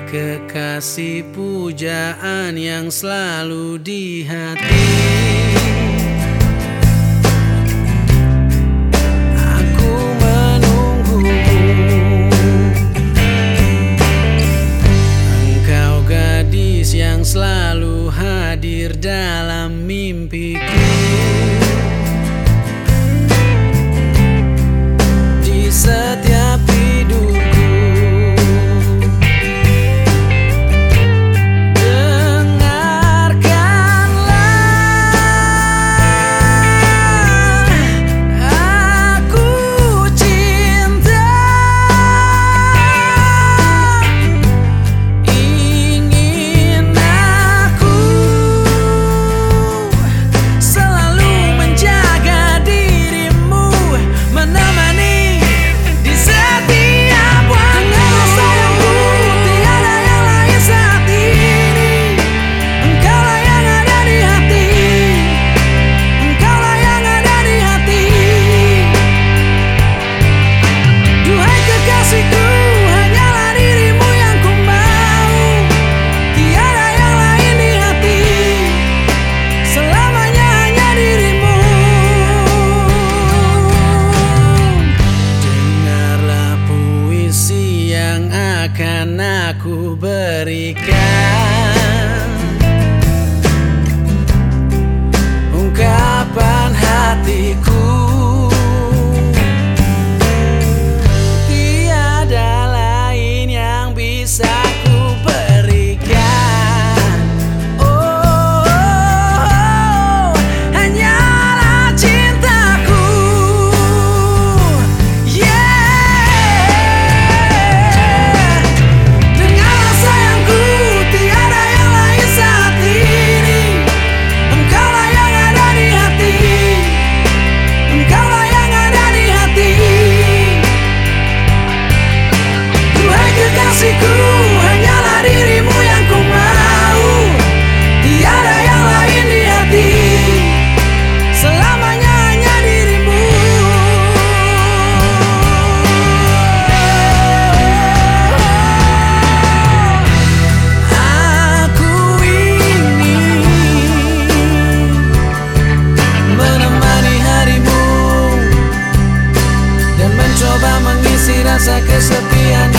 kekasih pujaan yang selalu di hati. Aku menunggumu, engkau gadis yang selalu hadir dalam mimpiku. Di setiap tidurku, akan aku berikan ungkapan hatiku. Tiada lain yang bisa ku berikan. Oh, hanyalah cintaku. Hanyalah dirimu yang ku mau, tiada yang lain di hati, selamanya hanya dirimu. Aku ini menemani harimu dan mencoba mengisi rasa kesepian